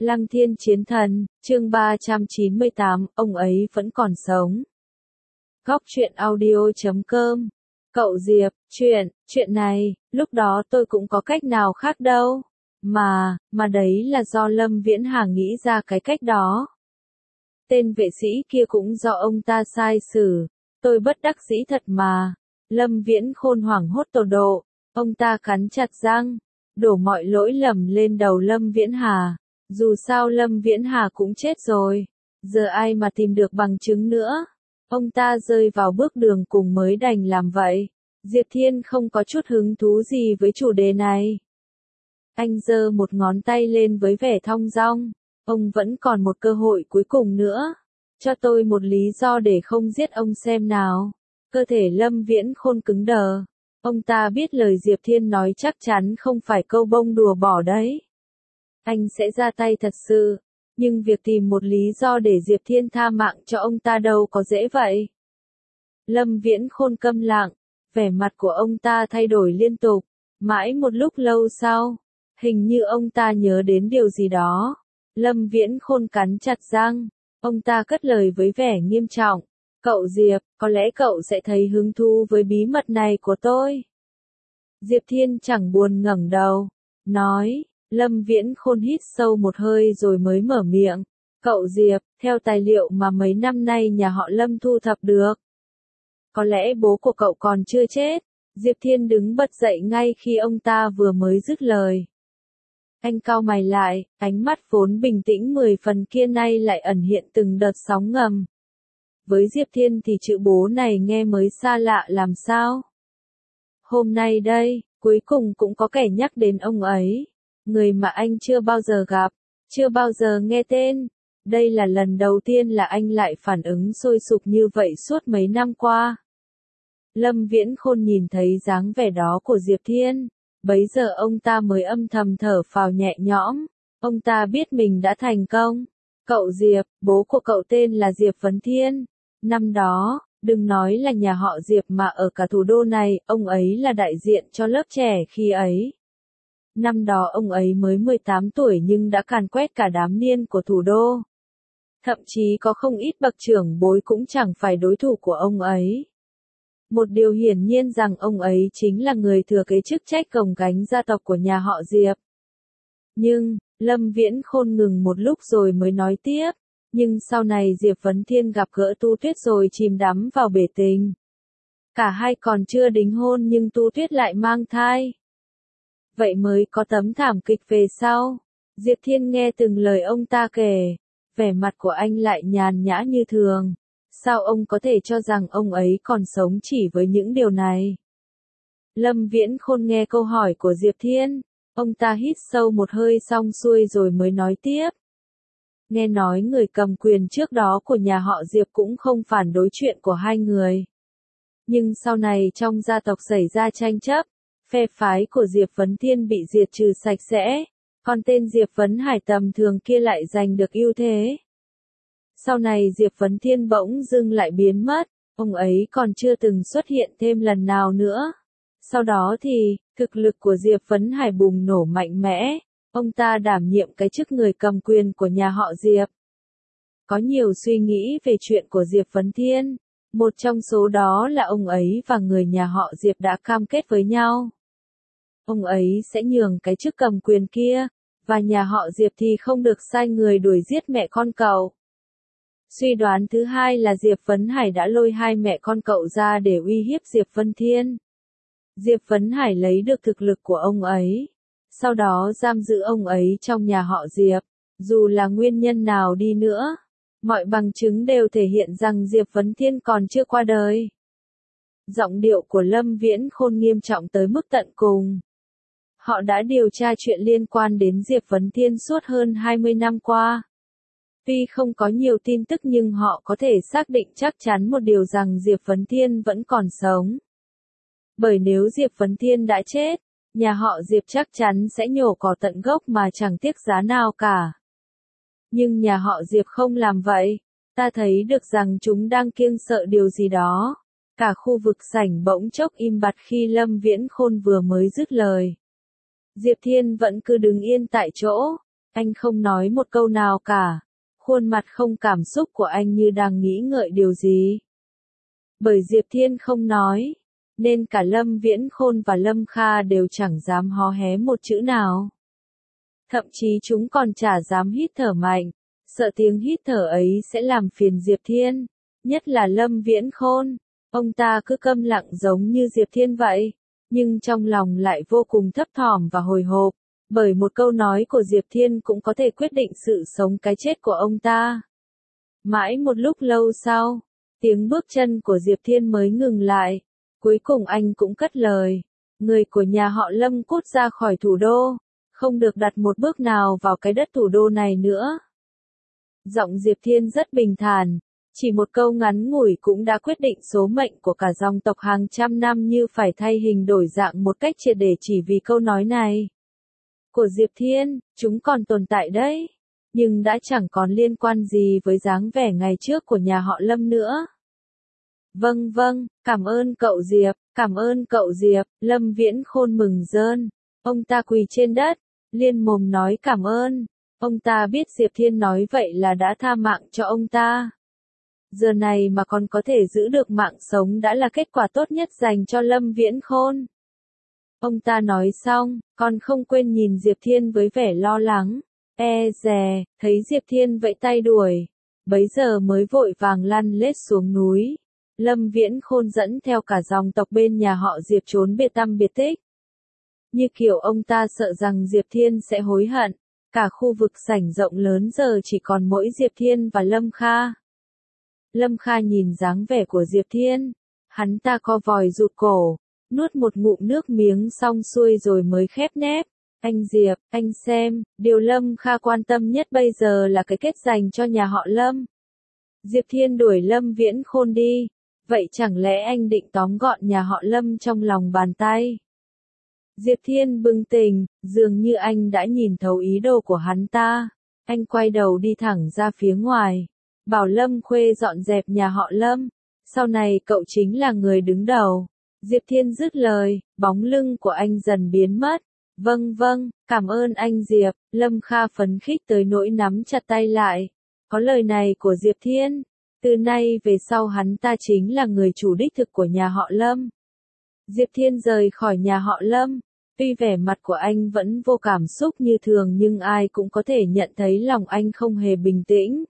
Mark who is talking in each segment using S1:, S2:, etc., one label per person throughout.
S1: Lăng Thiên Chiến Thần, chương 398, ông ấy vẫn còn sống. Góc truyện audio.com. Cậu Diệp, chuyện này, lúc đó tôi cũng có cách nào khác đâu. Mà đấy là do Lâm Viễn Hà nghĩ ra cái cách đó. Tên vệ sĩ kia cũng do ông ta sai xử, tôi bất đắc dĩ thật mà. Lâm Viễn Khôn hoảng hốt tột độ, ông ta cắn chặt răng, đổ mọi lỗi lầm lên đầu Lâm Viễn Hà. Dù sao Lâm Viễn Hà cũng chết rồi, giờ ai mà tìm được bằng chứng nữa. Ông ta rơi vào bước đường cùng mới đành làm vậy. Diệp Thiên không có chút hứng thú gì với chủ đề này. Anh giơ một ngón tay lên với vẻ thong dong. Ông vẫn còn một cơ hội cuối cùng nữa. Cho tôi một lý do để không giết ông xem nào. Cơ thể Lâm Viễn Khôn cứng đờ. Ông ta biết lời Diệp Thiên nói chắc chắn không phải câu bông đùa bỏ đấy. Anh sẽ ra tay thật sự, nhưng việc tìm một lý do để Diệp Thiên tha mạng cho ông ta đâu có dễ vậy. Lâm Viễn Khôn câm lặng, vẻ mặt của ông ta thay đổi liên tục, mãi một lúc lâu sau, hình như ông ta nhớ đến điều gì đó. Lâm Viễn Khôn cắn chặt răng, ông ta cất lời với vẻ nghiêm trọng, cậu Diệp, có lẽ cậu sẽ thấy hứng thú với bí mật này của tôi. Diệp Thiên chẳng buồn ngẩng đầu, nói. Lâm Viễn Khôn hít sâu một hơi rồi mới mở miệng. Cậu Diệp, theo tài liệu mà mấy năm nay nhà họ Lâm thu thập được, có lẽ bố của cậu còn chưa chết. Diệp Thiên đứng bật dậy ngay khi ông ta vừa mới dứt lời. Anh cau mày lại, ánh mắt vốn bình tĩnh 10 phần kia nay lại ẩn hiện từng đợt sóng ngầm. Với Diệp Thiên thì chữ bố này nghe mới xa lạ làm sao. Hôm nay đây, cuối cùng cũng có kẻ nhắc đến ông ấy. Người mà anh chưa bao giờ gặp, chưa bao giờ nghe tên. Đây là lần đầu tiên là anh lại phản ứng sôi sục như vậy suốt mấy năm qua. Lâm Viễn Khôn nhìn thấy dáng vẻ đó của Diệp Thiên, bấy giờ ông ta mới âm thầm thở phào nhẹ nhõm. Ông ta biết mình đã thành công. Cậu Diệp, bố của cậu tên là Diệp Vấn Thiên. Năm đó, đừng nói là nhà họ Diệp mà ở cả thủ đô này, ông ấy là đại diện cho lớp trẻ khi ấy. Năm đó ông ấy mới 18 tuổi nhưng đã càn quét cả đám niên của thủ đô. Thậm chí có không ít bậc trưởng bối cũng chẳng phải đối thủ của ông ấy. Một điều hiển nhiên rằng ông ấy chính là người thừa kế chức trách gồng gánh gia tộc của nhà họ Diệp. Nhưng, Lâm Viễn Khôn ngừng một lúc rồi mới nói tiếp. Nhưng sau này Diệp Vấn Thiên gặp gỡ Tu Tuyết rồi chìm đắm vào bể tình. Cả hai còn chưa đính hôn nhưng Tu Tuyết lại mang thai. Vậy mới có tấm thảm kịch về sau. Diệp Thiên nghe từng lời ông ta kể, vẻ mặt của anh lại nhàn nhã như thường. Sao ông có thể cho rằng ông ấy còn sống chỉ với những điều này? Lâm Viễn Khôn nghe câu hỏi của Diệp Thiên, ông ta hít sâu một hơi xong xuôi rồi mới nói tiếp. Nghe nói người cầm quyền trước đó của nhà họ Diệp cũng không phản đối chuyện của hai người. Nhưng sau này trong gia tộc xảy ra tranh chấp. Phe phái của Diệp Vấn Thiên bị diệt trừ sạch sẽ, còn tên Diệp Vấn Hải tầm thường kia lại giành được ưu thế. Sau này Diệp Vấn Thiên bỗng dưng lại biến mất, ông ấy còn chưa từng xuất hiện thêm lần nào nữa. Sau đó thì, thực lực của Diệp Vấn Hải bùng nổ mạnh mẽ, ông ta đảm nhiệm cái chức người cầm quyền của nhà họ Diệp. Có nhiều suy nghĩ về chuyện của Diệp Vấn Thiên, một trong số đó là ông ấy và người nhà họ Diệp đã cam kết với nhau. Ông ấy sẽ nhường cái chức cầm quyền kia, và nhà họ Diệp thì không được sai người đuổi giết mẹ con cậu. Suy đoán thứ hai là Diệp Vấn Hải đã lôi hai mẹ con cậu ra để uy hiếp Diệp Vấn Thiên. Diệp Vấn Hải lấy được thực lực của ông ấy, sau đó giam giữ ông ấy trong nhà họ Diệp. Dù là nguyên nhân nào đi nữa, mọi bằng chứng đều thể hiện rằng Diệp Vấn Thiên còn chưa qua đời. Giọng điệu của Lâm Viễn Khôn nghiêm trọng tới mức tận cùng. Họ đã điều tra chuyện liên quan đến Diệp Vấn Thiên suốt hơn 20 năm qua. Tuy không có nhiều tin tức nhưng họ có thể xác định chắc chắn một điều rằng Diệp Vấn Thiên vẫn còn sống. Bởi nếu Diệp Vấn Thiên đã chết, nhà họ Diệp chắc chắn sẽ nhổ cỏ tận gốc mà chẳng tiếc giá nào cả. Nhưng nhà họ Diệp không làm vậy. Ta thấy được rằng chúng đang kiêng sợ điều gì đó. Cả khu vực sảnh bỗng chốc im bặt khi Lâm Viễn Khôn vừa mới dứt lời. Diệp Thiên vẫn cứ đứng yên tại chỗ, Anh không nói một câu nào cả. Khuôn mặt không cảm xúc của anh như đang nghĩ ngợi điều gì. Bởi Diệp Thiên không nói, nên cả Lâm Viễn Khôn và Lâm Kha đều chẳng dám hó hé một chữ nào. Thậm chí chúng còn chả dám hít thở mạnh, sợ tiếng hít thở ấy sẽ làm phiền Diệp Thiên, nhất là Lâm Viễn Khôn. Ông ta cứ câm lặng giống như Diệp Thiên vậy, nhưng trong lòng lại vô cùng thấp thỏm và hồi hộp, bởi một câu nói của Diệp Thiên cũng có thể quyết định sự sống cái chết của ông ta. Mãi một lúc lâu sau, tiếng bước chân của Diệp Thiên mới ngừng lại, cuối cùng anh cũng cất lời, người của nhà họ Lâm cút ra khỏi thủ đô, không được đặt một bước nào vào cái đất thủ đô này nữa. Giọng Diệp Thiên rất bình thản, chỉ một câu ngắn ngủi cũng đã quyết định số mệnh của cả dòng tộc hàng trăm năm, như phải thay hình đổi dạng một cách triệt để chỉ vì câu nói này. Của Diệp Thiên, chúng còn tồn tại đấy, nhưng đã chẳng còn liên quan gì với dáng vẻ ngày trước của nhà họ Lâm nữa. Vâng vâng, cảm ơn cậu Diệp, cảm ơn cậu Diệp. Lâm Viễn Khôn mừng rơn. Ông ta quỳ trên đất, liên mồm nói cảm ơn. Ông ta biết Diệp Thiên nói vậy là đã tha mạng cho ông ta. Giờ này mà còn có thể giữ được mạng sống đã là kết quả tốt nhất dành cho Lâm Viễn Khôn. Ông ta nói xong, còn không quên nhìn Diệp Thiên với vẻ lo lắng. Dè, thấy Diệp Thiên vẫy tay đuổi, bấy giờ mới vội vàng lăn lết xuống núi. Lâm Viễn Khôn dẫn theo cả dòng tộc bên nhà họ Diệp trốn biệt tăm biệt tích. Như kiểu ông ta sợ rằng Diệp Thiên sẽ hối hận, cả khu vực sảnh rộng lớn giờ chỉ còn mỗi Diệp Thiên và Lâm Kha. Lâm Kha nhìn dáng vẻ của Diệp Thiên, hắn ta co vòi rụt cổ, nuốt một ngụm nước miếng xong xuôi rồi mới khép nép. Anh Diệp, anh xem, điều Lâm Kha quan tâm nhất bây giờ là cái kết dành cho nhà họ Lâm. Diệp Thiên đuổi Lâm Viễn Khôn đi, vậy chẳng lẽ anh định tóm gọn nhà họ Lâm trong lòng bàn tay? Diệp Thiên bừng tỉnh, dường như anh đã nhìn thấu ý đồ của hắn ta. Anh quay đầu đi thẳng ra phía ngoài, bảo Lâm Khuê dọn dẹp nhà họ Lâm, sau này cậu chính là người đứng đầu. Diệp Thiên dứt lời, bóng lưng của anh dần biến mất. Vâng vâng, cảm ơn anh Diệp. Lâm Kha phấn khích tới nỗi nắm chặt tay lại. Có lời này của Diệp Thiên, từ nay về sau hắn ta chính là người chủ đích thực của nhà họ Lâm. Diệp Thiên rời khỏi nhà họ Lâm, tuy vẻ mặt của anh vẫn vô cảm xúc như thường nhưng ai cũng có thể nhận thấy lòng anh không hề bình tĩnh.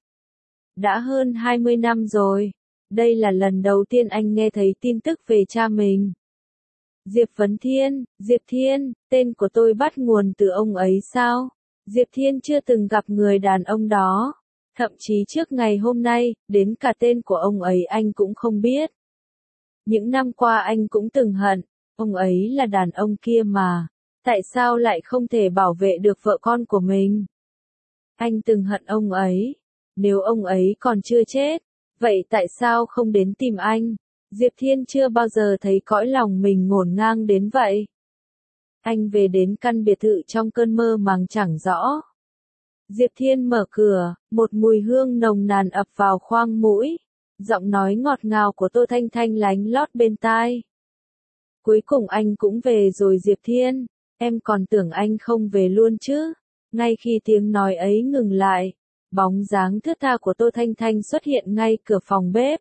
S1: Đã hơn 20 năm rồi, đây là lần đầu tiên anh nghe thấy tin tức về cha mình. Diệp Vấn Thiên, Diệp Thiên, tên của tôi bắt nguồn từ ông ấy sao? Diệp Thiên chưa từng gặp người đàn ông đó. Thậm chí trước ngày hôm nay, đến cả tên của ông ấy anh cũng không biết. Những năm qua anh cũng từng hận, ông ấy là đàn ông kia mà. Tại sao lại không thể bảo vệ được vợ con của mình? Anh từng hận ông ấy. Nếu ông ấy còn chưa chết, vậy tại sao không đến tìm anh? Diệp Thiên chưa bao giờ thấy cõi lòng mình ngổn ngang đến vậy. Anh về đến căn biệt thự trong cơn mơ màng chẳng rõ. Diệp Thiên mở cửa, một mùi hương nồng nàn ập vào khoang mũi. Giọng nói ngọt ngào của Tô Thanh Thanh lánh lót bên tai. Cuối cùng anh cũng về rồi Diệp Thiên, em còn tưởng anh không về luôn chứ. Ngay khi tiếng nói ấy ngừng lại, bóng dáng thướt tha của Tô Thanh Thanh xuất hiện ngay cửa phòng bếp.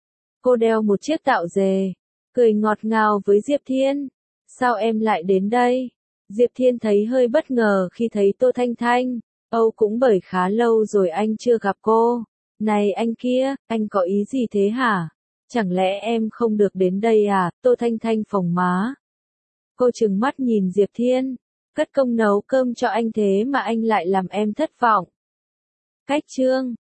S1: Cô đeo một chiếc tạo dề, cười ngọt ngào với Diệp Thiên. Sao em lại đến đây? Diệp Thiên thấy hơi bất ngờ khi thấy Tô Thanh Thanh. Cũng bởi khá lâu rồi anh chưa gặp cô. Này anh kia, anh có ý gì thế hả? Chẳng lẽ em không được đến đây à? Tô Thanh Thanh phồng má. Cô trừng mắt nhìn Diệp Thiên. Cất công nấu cơm cho anh thế mà anh lại làm em thất vọng. Cách chương